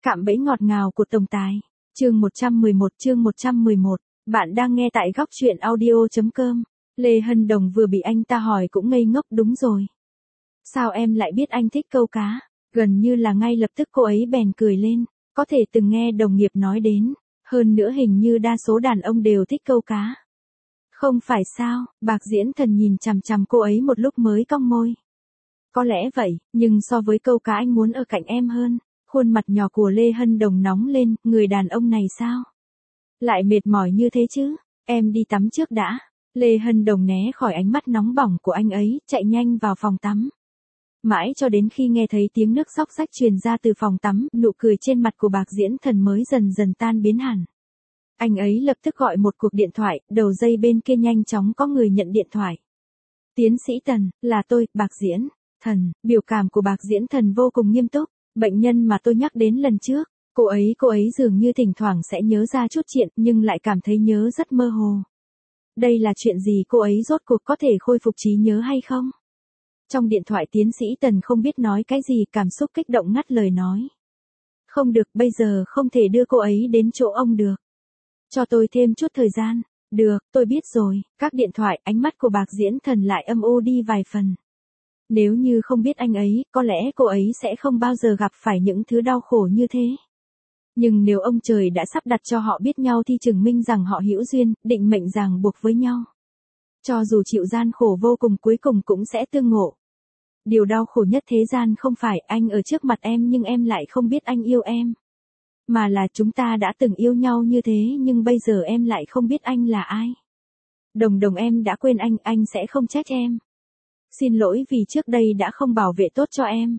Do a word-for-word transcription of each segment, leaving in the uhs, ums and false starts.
Cạm bẫy ngọt ngào của tổng tài. Chương một trăm mười một, chương một trăm mười một. Bạn đang nghe tại góc truyện audio chấm com. Lê Hân Đồng vừa bị anh ta hỏi cũng ngây ngốc. Đúng rồi. Sao em lại biết anh thích câu cá? Gần như là ngay lập tức cô ấy bèn cười lên. Có thể từng nghe đồng nghiệp nói đến. Hơn nữa hình như đa số đàn ông đều thích câu cá. Không phải sao? Bạc Diễn Thần nhìn chằm chằm cô ấy một lúc mới cong môi. Có lẽ vậy, nhưng so với câu cá anh muốn ở cạnh em hơn. Khuôn mặt nhỏ của Lê Hân Đồng nóng lên, người đàn ông này sao? Lại mệt mỏi như thế chứ? Em đi tắm trước đã. Lê Hân Đồng né khỏi ánh mắt nóng bỏng của anh ấy, chạy nhanh vào phòng tắm. Mãi cho đến khi nghe thấy tiếng nước xóc xách truyền ra từ phòng tắm, nụ cười trên mặt của Bạc Diễn Thần mới dần dần tan biến hẳn. Anh ấy lập tức gọi một cuộc điện thoại, đầu dây bên kia nhanh chóng có người nhận điện thoại. Tiến sĩ Tần, là tôi, Bạc Diễn Thần. Biểu cảm của Bạc Diễn Thần vô cùng nghiêm túc. Bệnh nhân mà tôi nhắc đến lần trước, cô ấy cô ấy dường như thỉnh thoảng sẽ nhớ ra chút chuyện nhưng lại cảm thấy nhớ rất mơ hồ. Đây là chuyện gì, cô ấy rốt cuộc có thể khôi phục trí nhớ hay không? Trong điện thoại tiến sĩ Tần không biết nói cái gì, cảm xúc kích động ngắt lời nói. Không được, bây giờ không thể đưa cô ấy đến chỗ ông được. Cho tôi thêm chút thời gian. Được, tôi biết rồi. Các điện thoại, ánh mắt của Bạc Diễn Thần lại âm u đi vài phần. Nếu như không biết anh ấy, có lẽ cô ấy sẽ không bao giờ gặp phải những thứ đau khổ như thế. Nhưng nếu ông trời đã sắp đặt cho họ biết nhau thì chứng minh rằng họ hữu duyên, định mệnh ràng buộc với nhau. Cho dù chịu gian khổ vô cùng cuối cùng cũng sẽ tương ngộ. Điều đau khổ nhất thế gian không phải anh ở trước mặt em nhưng em lại không biết anh yêu em. Mà là chúng ta đã từng yêu nhau như thế nhưng bây giờ em lại không biết anh là ai. Đồng Đồng, em đã quên anh, anh sẽ không trách em. Xin lỗi vì trước đây đã không bảo vệ tốt cho em.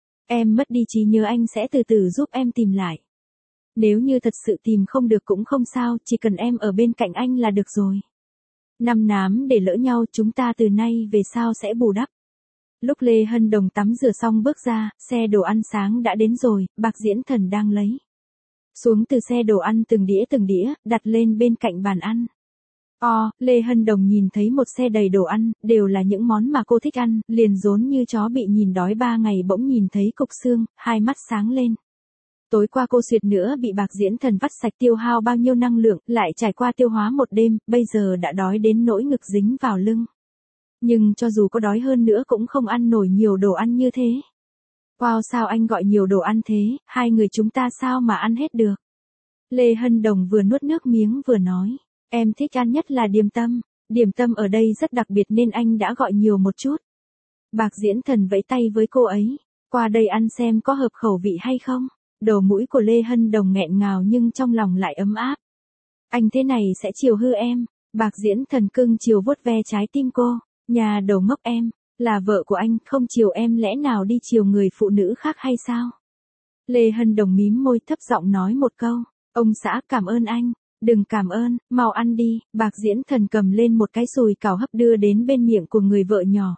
Em mất đi trí nhớ, anh sẽ từ từ giúp em tìm lại. Nếu như thật sự tìm không được cũng không sao, chỉ cần em ở bên cạnh anh là được rồi. Năm nám để lỡ nhau, chúng ta từ nay về sau sẽ bù đắp. Lúc Lê Hân Đồng tắm rửa xong bước ra, xe đồ ăn sáng đã đến rồi, Bạc Diễn Thần đang lấy xuống từ xe đồ ăn từng đĩa từng đĩa, đặt lên bên cạnh bàn ăn. Ồ, Lê Hân Đồng nhìn thấy một xe đầy đồ ăn, đều là những món mà cô thích ăn, liền rốn như chó bị nhìn đói ba ngày bỗng nhìn thấy cục xương, hai mắt sáng lên. Tối qua cô suýt nữa bị Bạc Diễn Thần vắt sạch, tiêu hao bao nhiêu năng lượng, lại trải qua tiêu hóa một đêm, bây giờ đã đói đến nỗi ngực dính vào lưng. Nhưng cho dù có đói hơn nữa cũng không ăn nổi nhiều đồ ăn như thế. Wow, sao anh gọi nhiều đồ ăn thế, hai người chúng ta sao mà ăn hết được. Lê Hân Đồng vừa nuốt nước miếng vừa nói. Em thích ăn nhất là điểm tâm. Điểm tâm ở đây rất đặc biệt nên anh đã gọi nhiều một chút. Bạc Diễn Thần vẫy tay với cô ấy. Qua đây ăn xem có hợp khẩu vị hay không. Đầu mũi của Lê Hân Đồng nghẹn ngào nhưng trong lòng lại ấm áp. Anh thế này sẽ chiều hư em. Bạc Diễn Thần cưng chiều vuốt ve trái tim cô. Nhà đầu ngốc, em là vợ của anh, không chiều em lẽ nào đi chiều người phụ nữ khác hay sao? Lê Hân Đồng mím môi thấp giọng nói một câu. Ông xã cảm ơn anh. Đừng cảm ơn, mau ăn đi. Bạc Diễn Thần cầm lên một cái sùi cảo hấp đưa đến bên miệng của người vợ nhỏ.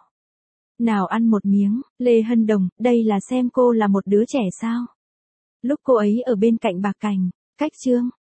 Nào ăn một miếng. Lê Hân Đồng, đây là xem cô là một đứa trẻ sao? Lúc cô ấy ở bên cạnh Bạc Cảnh, cách Trương,